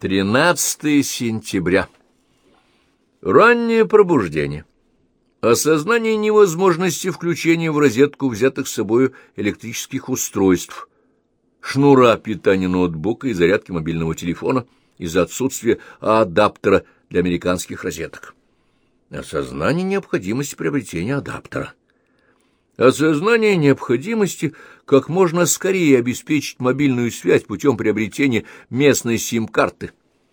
13 сентября. Раннее пробуждение. Осознание невозможности включения в розетку взятых с собою электрических устройств, шнура питания ноутбука и зарядки мобильного телефона из-за отсутствия адаптера для американских розеток. Осознание необходимости приобретения адаптера. Осознание необходимости как можно скорее обеспечить мобильную связь путем приобретения местной сим-карты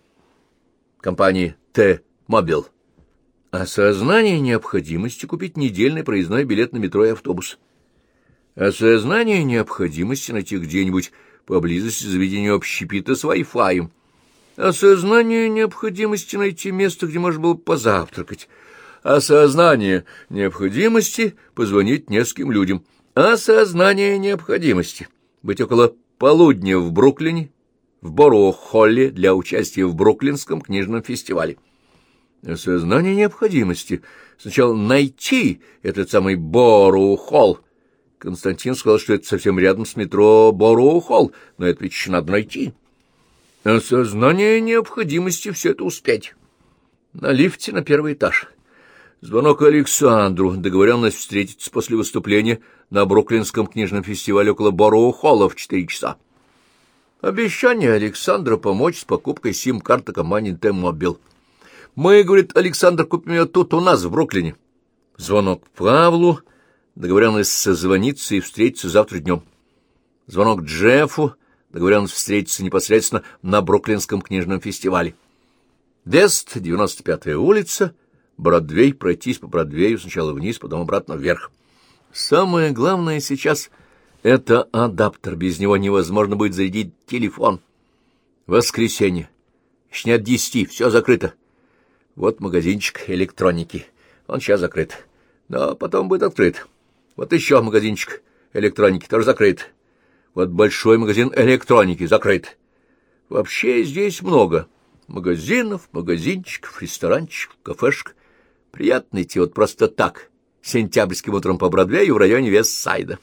компании T-Mobile. Осознание необходимости купить недельный проездной билет на метро и автобус. Осознание необходимости найти где-нибудь поблизости заведения общепита с Wi-Fi. Осознание необходимости найти место, где можно было позавтракать. Осознание необходимости позвонить нескольким людям. Осознание необходимости быть около полудня в Бруклине, в Бороух-Холле для участия в Бруклинском книжном фестивале. Осознание необходимости сначала найти этот самый Бороух-Холл. Константин сказал, что это совсем рядом с метро Бороух-Холл, но это ведь еще надо найти. Осознание необходимости все это успеть. На лифте на первый этаж. Звонок Александру, договоренность встретиться после выступления на Бруклинском книжном фестивале около Бороух-Холла в 4 часа. Обещание Александра помочь с покупкой сим-карты компании T-Mobile. Мы, говорит Александр, купим ее тут у нас, в Бруклине. Звонок Павлу, договоренность созвониться и встретиться завтра днем. Звонок Джеффу, договоренность встретиться непосредственно на Бруклинском книжном фестивале. Вест, 95-я улица, Бродвей, пройтись по Бродвею сначала вниз, потом обратно вверх. Самое главное сейчас — это адаптер, без него невозможно будет зарядить телефон. Воскресенье, еще не от 10, все закрыто. Вот магазинчик электроники, он сейчас закрыт, но потом будет открыт. Вот еще магазинчик электроники, тоже закрыт. Вот большой магазин электроники закрыт. Вообще здесь много магазинов, магазинчиков, ресторанчиков, кафешек. Приятно идти вот просто так, сентябрьским утром по Бродвею в районе Вестсайда.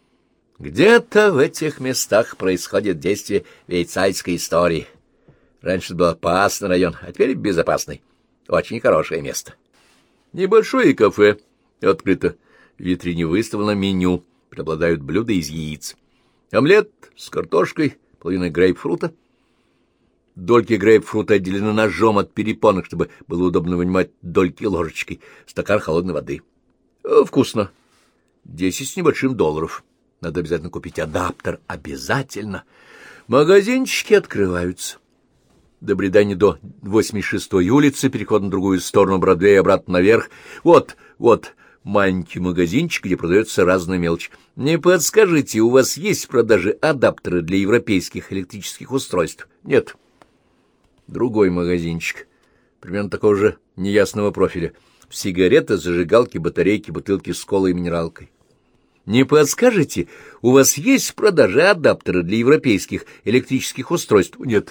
Где-то в этих местах происходит действие вейцайской истории. Раньше был опасный район, а теперь безопасный. Очень хорошее место. Небольшое кафе открыто. В витрине выставлено меню. Преобладают блюда из яиц. Омлет с картошкой, половиной грейпфрута. Дольки грейпфрута отделены ножом от перепонок, чтобы было удобно вынимать дольки ложечкой. Стакан холодной воды. Вкусно. 10 с небольшим долларов. Надо обязательно купить адаптер. Обязательно. Магазинчики открываются. Добредание до 86-й улицы, переход на другую сторону Бродвея и обратно наверх. Вот маленький магазинчик, где продается разная мелочь. Не подскажите, у вас есть в продаже адаптеры для европейских электрических устройств? Нет. Другой магазинчик, примерно такого же неясного профиля. Сигареты, зажигалки, батарейки, бутылки с колой и минералкой. Не подскажете, у вас есть в продаже адаптеры для европейских электрических устройств? Нет.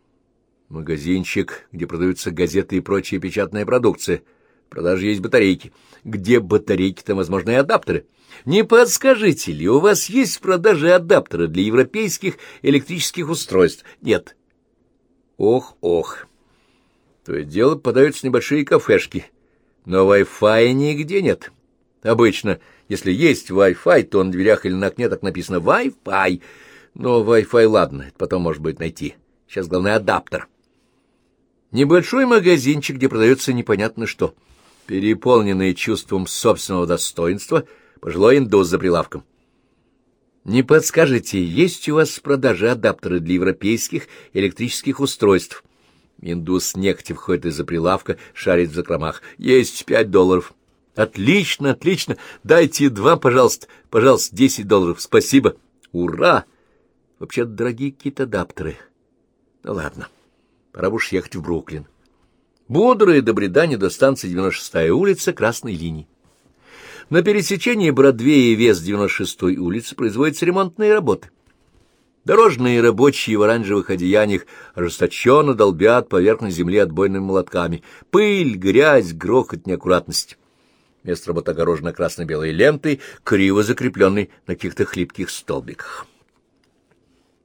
Магазинчик, где продаются газеты и прочая печатная продукция. В продаже есть батарейки. Где батарейки, там возможны и адаптеры. Не подскажите ли, у вас есть в продаже адаптеры для европейских электрических устройств? Нет. Ох. То и дело подаются небольшие кафешки, но Wi-Fi нигде нет. Обычно, если есть Wi-Fi, то на дверях или на окне так написано Wi-Fi. Но Wi-Fi, ладно, это потом может быть найти. Сейчас главное адаптер. Небольшой магазинчик, где продается непонятно что. Переполненный чувством собственного достоинства, пожилой индус за прилавком. Не подскажете, есть у вас в продаже адаптеры для европейских электрических устройств? Индус нехотя входит из-за прилавка, шарит в закромах. Есть $5. Отлично. Дайте 2, пожалуйста, 10 $. Спасибо. Ура! Вообще-то дорогие какие-то адаптеры. Ну ладно, пора уж ехать в Бруклин. Бодрое добредание до станции 96-я улица красной линии. На пересечении Бродвея и Вест 96-й улицы производятся ремонтные работы. Дорожные рабочие в оранжевых одеяниях ожесточенно долбят поверхность земли отбойными молотками. Пыль, грязь, грохот, неаккуратность. Место работы огорожено красно-белой лентой, криво закрепленной на каких-то хлипких столбиках.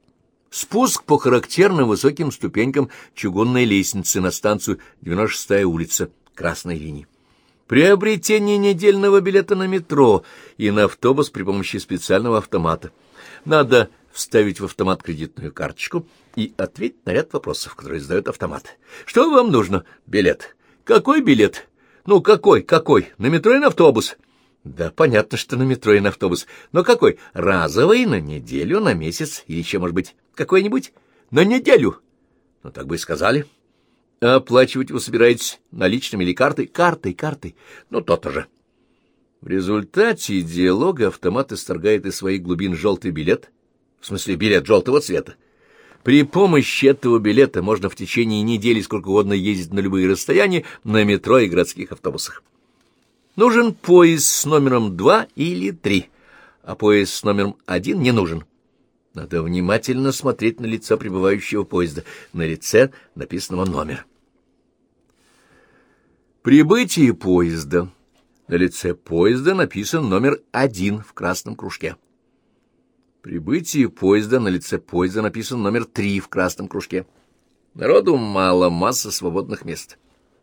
Спуск по характерным высоким ступенькам чугунной лестницы на станцию 96-я улица красной линии. Приобретение недельного билета на метро и на автобус при помощи специального автомата. Надо вставить в автомат кредитную карточку и ответить на ряд вопросов, которые задает автомат. Что вам нужно? Билет. Какой билет? Ну, какой? На метро и на автобус. Да, понятно, что на метро и на автобус. Но какой? Разовый, на неделю, на месяц или еще, может быть, какой-нибудь? На неделю. Ну, так бы и сказали. А оплачивать вы собираетесь наличными или картой? Картой. Ну, то-то же. В результате диалога автомат исторгает из своих глубин желтый билет, в смысле билет желтого цвета. При помощи этого билета можно в течение недели сколько угодно ездить на любые расстояния на метро и городских автобусах. Нужен поезд с номером 2 или 3, а поезд с номером 1 не нужен. Надо внимательно смотреть на лицо прибывающего поезда. На лице написано номер. Прибытие поезда. На лице поезда написан номер 1 в красном кружке. Прибытие поезда. На лице поезда написан номер 3 в красном кружке. Народу мало, масса свободных мест.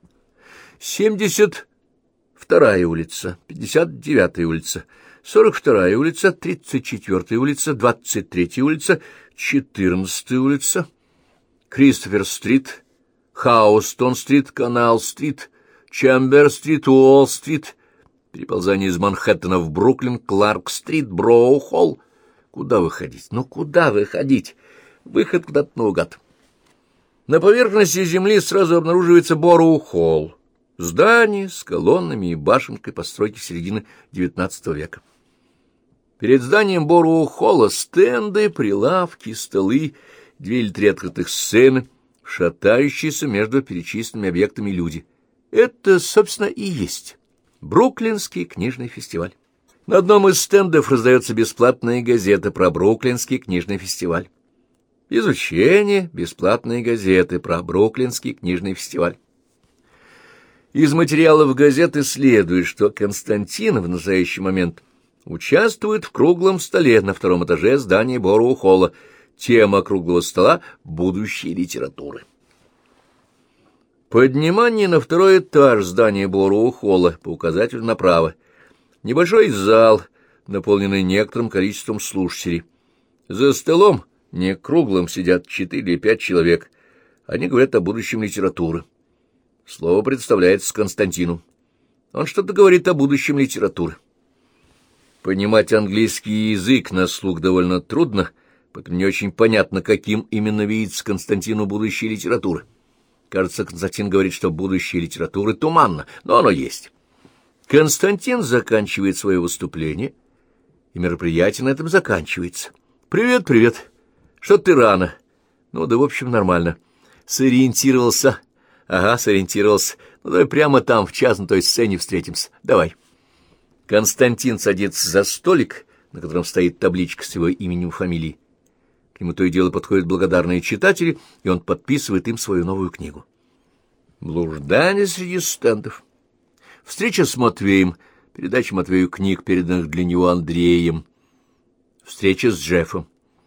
72-я улица, 59-я улица, 42-я улица, 34-я улица, 23-я улица, 14-я улица, Кристофер-стрит, Хаустон-стрит, Канал-стрит, Чембер-стрит, Уолл-стрит, переползание из Манхэттена в Бруклин, Кларк-стрит, Броу-холл. Куда выходить? Ну, куда выходить? Выход куда-то наугад. На поверхности земли сразу обнаруживается Бороу-холл. Здание с колоннами и башенкой постройки середины XIX века. Перед зданием Бороу-холла стенды, прилавки, столы, 2 или 3 открытых сцены, шатающиеся между перечисленными объектами люди. Это, собственно, и есть Бруклинский книжный фестиваль. На одном из стендов раздается бесплатная газета про Бруклинский книжный фестиваль. Изучение бесплатной газеты про Бруклинский книжный фестиваль. Из материалов газеты следует, что Константин в настоящий момент участвует в круглом столе на 2-м этаже здания Бороу-холла. Тема круглого стола — будущее литературы. Поднимание на 2-й этаж здания Бороу-холла по указателю направо. Небольшой зал, наполненный некоторым количеством слушателей. За столом, не круглым, сидят 4 или 5 человек. Они говорят о будущем литературы. Слово представляется Константину. Он что-то говорит о будущем литературы. Понимать английский язык на слух довольно трудно, поэтому не очень понятно, каким именно видится Константину будущее литературы. Кажется, Константин говорит, что будущее литературы туманно, но оно есть. Константин заканчивает свое выступление, и мероприятие на этом заканчивается. «Привет, привет. Что ты рано?» «Ну да, в общем, нормально. Сориентировался». «Ага, сориентировался. Ну, давай прямо там, в час на той сцене встретимся. Давай». Константин садится за столик, на котором стоит табличка с его именем и фамилией. К нему то и дело подходят благодарные читатели, и он подписывает им свою новую книгу. Блуждание среди стендов. Встреча с Матвеем, передача Матвею книг, переданных для него Андреем. Встреча с Джеффом.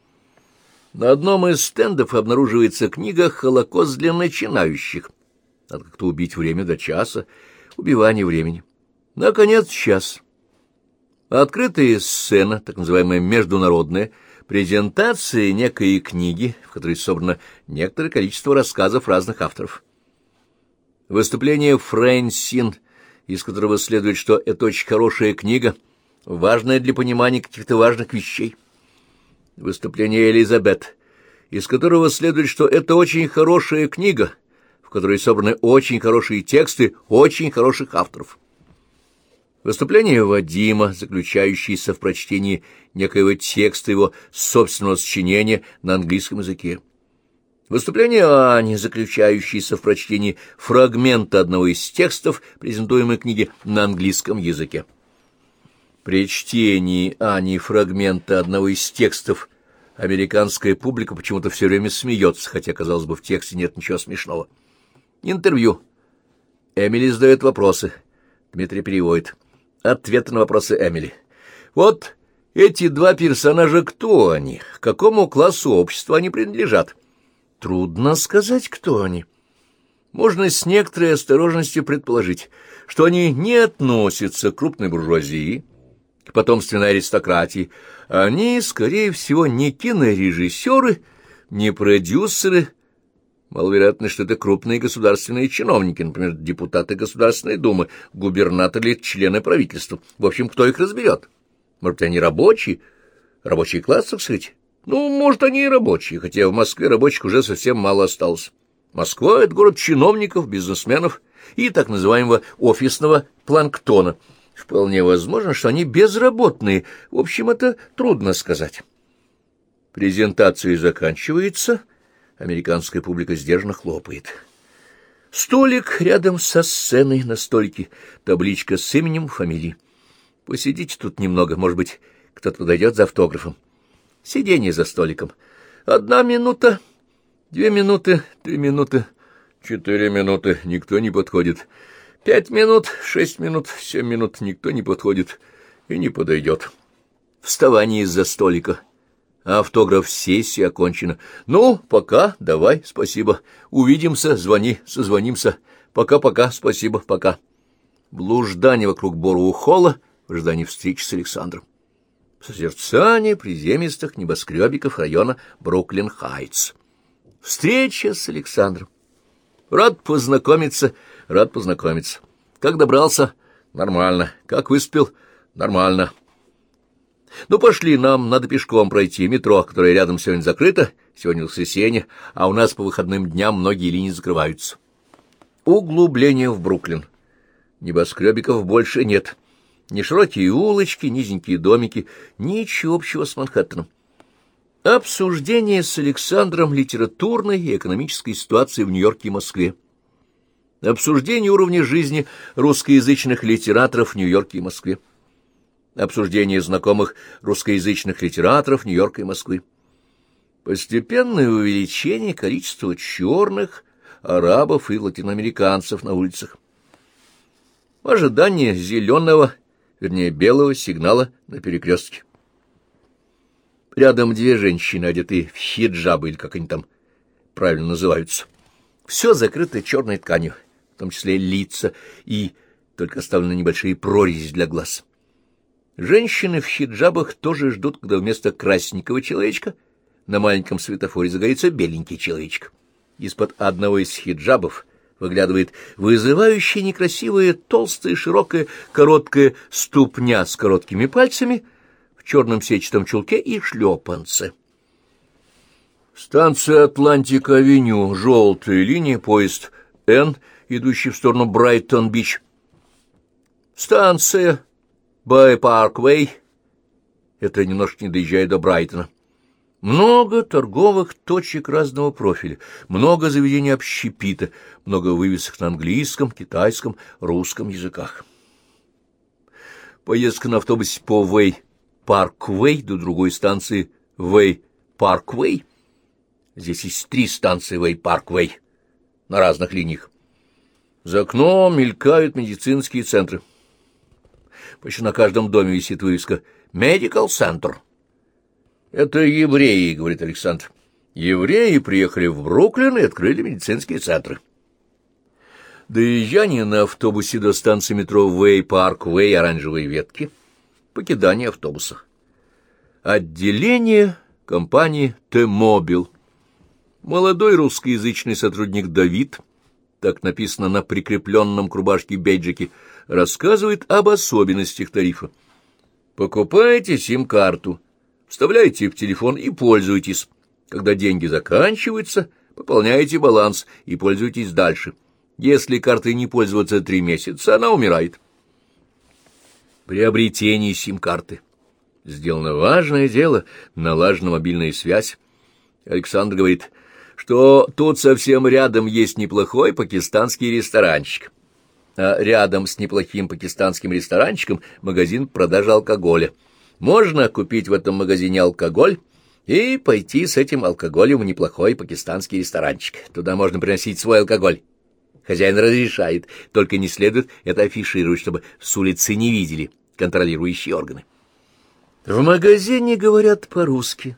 На одном из стендов обнаруживается книга «Холокост для начинающих». Надо как-то убить время до часа. Убивание времени. Наконец, час. Открытая сцена, так называемая международная, презентация некой книги, в которой собрано некоторое количество рассказов разных авторов. Выступление Фрэнсин, из которого следует, что это очень хорошая книга, важная для понимания каких-то важных вещей. Выступление Элизабет, из которого следует, что это очень хорошая книга, в которой собраны очень хорошие тексты очень хороших авторов. Выступление Вадима, заключающееся в прочтении некоего текста его собственного сочинения на английском языке. Выступление Ани, заключающееся в прочтении фрагмента одного из текстов презентуемой книги на английском языке. При чтении Ани фрагмента одного из текстов американская публика почему-то все время смеется, хотя, казалось бы, в тексте нет ничего смешного. Интервью. Эмили задает вопросы. Дмитрий переводит. Ответы на вопросы Эмили. Вот Эти два персонажа, кто они? К какому классу общества они принадлежат? Трудно сказать, кто они. Можно с некоторой осторожностью предположить, что они не относятся к крупной буржуазии, к потомственной аристократии. Они, скорее всего, не кинорежиссеры, не продюсеры. Маловероятно, что это крупные государственные чиновники, например, депутаты Государственной Думы, губернаторы, члены правительства. В общем, кто их разберет? Может быть, они рабочие? Рабочий класс, так сказать? Ну, может, они и рабочие, хотя в Москве рабочих уже совсем мало осталось. Москва — это город чиновников, бизнесменов и так называемого офисного планктона. Вполне возможно, что они безработные. В общем, это трудно сказать. Презентация заканчивается. Американская публика сдержанно хлопает. Столик рядом со сценой, на столике табличка с именем, фамилией. Посидите тут немного, может быть, кто-то подойдет за автографом. Сиденье за столиком. 1 минута, 2 минуты, 3 минуты, 4 минуты. Никто не подходит. 5 минут, 6 минут, 7 минут. Никто не подходит и не подойдет. Вставание из-за столика. Автограф-сессия окончена. Ну, пока, давай, спасибо. Увидимся, звони, созвонимся. Пока-пока, спасибо, пока. Блуждание вокруг Борового холла в ожидании встречи с Александром. Созерцание приземистых небоскребиков района Бруклин-Хайтс. Встреча с Александром. Рад познакомиться, рад познакомиться. Как добрался? Нормально. Как выспел? Нормально. Ну, пошли, нам надо пешком пройти. Метро, которое рядом сегодня закрыто, сегодня воскресенье, а у нас по выходным дням многие линии закрываются. Углубление в Бруклин. Небоскребиков больше нет. Ни широкие улочки, низенькие домики, ничего общего с Манхэттеном. Обсуждение с Александром литературной и экономической ситуации в Нью-Йорке и Москве. Обсуждение уровня жизни русскоязычных литераторов в Нью-Йорке и Москве. Обсуждение знакомых русскоязычных литераторов Нью-Йорка и Москвы. Постепенное увеличение количества черных, арабов и латиноамериканцев на улицах. Ожидание зеленого, вернее белого сигнала на перекрестке. Рядом 2 женщины, одетые в хиджабы, или как они там правильно называются. Все закрыто черной тканью, в том числе лица, и только оставлены небольшие прорези для глаз. Женщины в хиджабах тоже ждут, когда вместо красненького человечка на маленьком светофоре загорится беленький человечек. Из-под одного из хиджабов выглядывает вызывающая некрасивая, толстая, широкая, короткая ступня с короткими пальцами в черном сетчатом чулке и шлепанце. Станция Атлантик-авеню, желтая линия, поезд Н, идущий в сторону Брайтон-Бич. Станция Бай-Парквей, это немножко не доезжая до Брайтона. Много торговых точек разного профиля, много заведений общепита, много вывесок на английском, китайском, русском языках. Поездка на автобусе по Вэй-Парквей до другой станции Вэй-Парквей. Здесь есть 3 станции Вэй-Парквей на разных линиях. За окном мелькают медицинские центры. Почти на каждом доме висит вывеска «Medical Center». «Это евреи», — говорит Александр. «Евреи приехали в Бруклин и открыли медицинские центры». Доезжание на автобусе до станции метро Вэй-Парк-Вэй, оранжевые ветки, покидание автобуса. Отделение компании «Т-Мобил». Молодой русскоязычный сотрудник Давид, так написано на прикрепленном к рубашке бейджике, рассказывает об особенностях тарифа. Покупаете сим-карту, вставляете в телефон и пользуетесь. Когда деньги заканчиваются, пополняете баланс и пользуетесь дальше. Если картой не пользоваться 3 месяца, она умирает. Приобретение сим-карты. Сделано важное дело, налажена мобильная связь. Александр говорит, что тут совсем рядом есть неплохой пакистанский ресторанчик. А рядом с неплохим пакистанским ресторанчиком магазин продажи алкоголя. Можно купить в этом магазине алкоголь и пойти с этим алкоголем в неплохой пакистанский ресторанчик. Туда можно приносить свой алкоголь. Хозяин разрешает, только не следует это афишировать, чтобы с улицы не видели контролирующие органы. В магазине говорят по-русски,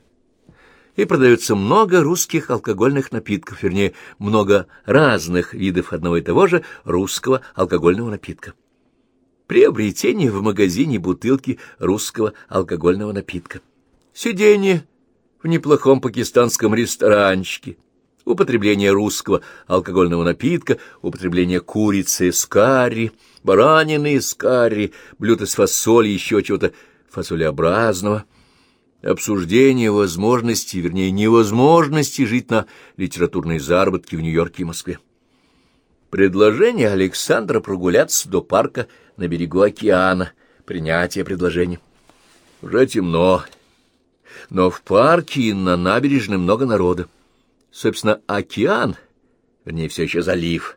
и продается много русских алкогольных напитков, вернее, много разных видов одного и того же русского алкогольного напитка. Приобретение в магазине бутылки русского алкогольного напитка. Сидение в неплохом пакистанском ресторанчике. Употребление русского алкогольного напитка, употребление курицы с карри, баранины с карри, блюд из фасоли, еще чего-то фасолеобразного. Обсуждение возможности, вернее, невозможности жить на литературной заработке в Нью-Йорке и Москве. Предложение Александра прогуляться до парка на берегу океана. Принятие предложения. Уже темно, но в парке и на набережной много народа. Собственно, океан, вернее, все еще залив.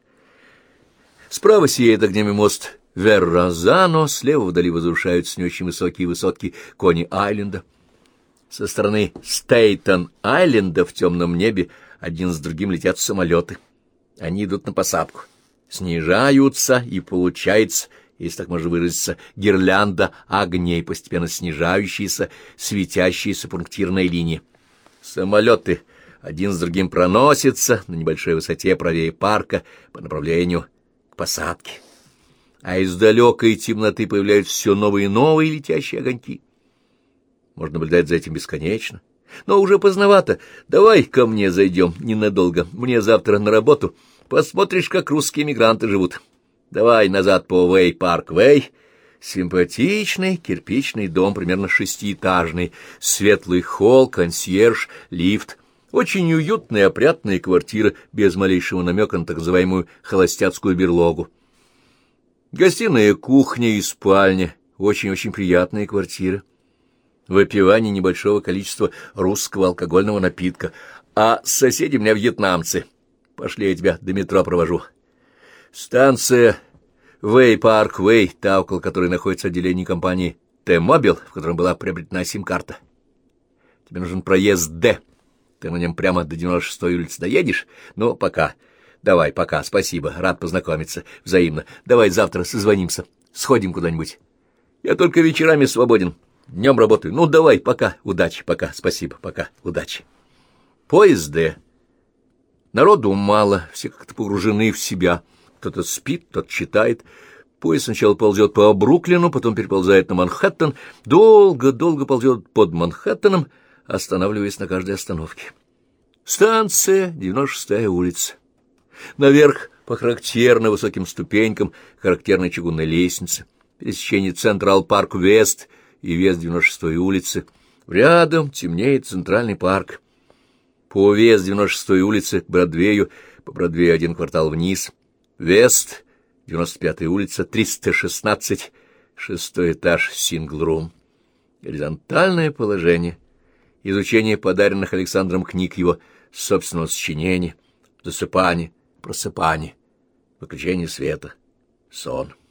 Справа сияет огнями мост Верразано, слева вдали возвышаются не очень высокие высотки Кони-Айленда. Со стороны Стейтен-Айленда в темном небе один с другим летят самолеты. Они идут на посадку, снижаются, и получается, если так можно выразиться, гирлянда огней, постепенно снижающиеся, светящиеся пунктирной линии. Самолеты один с другим проносятся на небольшой высоте правее парка по направлению к посадке. А из далекой темноты появляются все новые и новые летящие огоньки. Можно наблюдать за этим бесконечно. Но уже поздновато. Давай ко мне зайдем ненадолго. Мне завтра на работу. Посмотришь, как русские мигранты живут. Давай назад по Вэй-Парк-Вэй. Симпатичный кирпичный дом, примерно 6-этажный. Светлый холл, консьерж, лифт. Очень уютная и опрятная квартира, без малейшего намека на так называемую холостяцкую берлогу. Гостиная, кухня и спальня. Очень-очень приятная квартира. Выпивание небольшого количества русского алкогольного напитка. А соседи у меня вьетнамцы. Пошли, я тебя до метро провожу. Станция Вэй-Парк-Вэй, та, около которой находится отделение компании Т-Мобил, в котором была приобретена сим-карта. Тебе нужен проезд Д. Ты на нем прямо до 96-й улицы доедешь? Ну, пока. Давай, пока, спасибо, рад познакомиться. Взаимно. Давай завтра созвонимся. Сходим куда-нибудь. Я только вечерами свободен. Днем работаю. Ну, давай, пока, удачи, пока, спасибо, пока, удачи. Поезд Д. Народу мало, все как-то погружены в себя. Кто-то спит, кто-то читает. Поезд сначала ползет по Бруклину, потом переползает на Манхэттен, долго-долго ползет под Манхэттеном, останавливаясь на каждой остановке. Станция 96-я улица. Наверх по характерно высоким ступенькам характерной чугунной лестницы. Пересечение Централ-Парк-Вест и Вест 96-й улицы. Рядом темнеет Центральный парк. По Вест 96-й улице к Бродвею, по Бродвею один квартал вниз. Вест 95-я улица, 316, 6-й этаж, сингл-рум. Горизонтальное положение. Изучение подаренных Александром книг его собственного сочинения, засыпание, просыпание, выключение света, сон.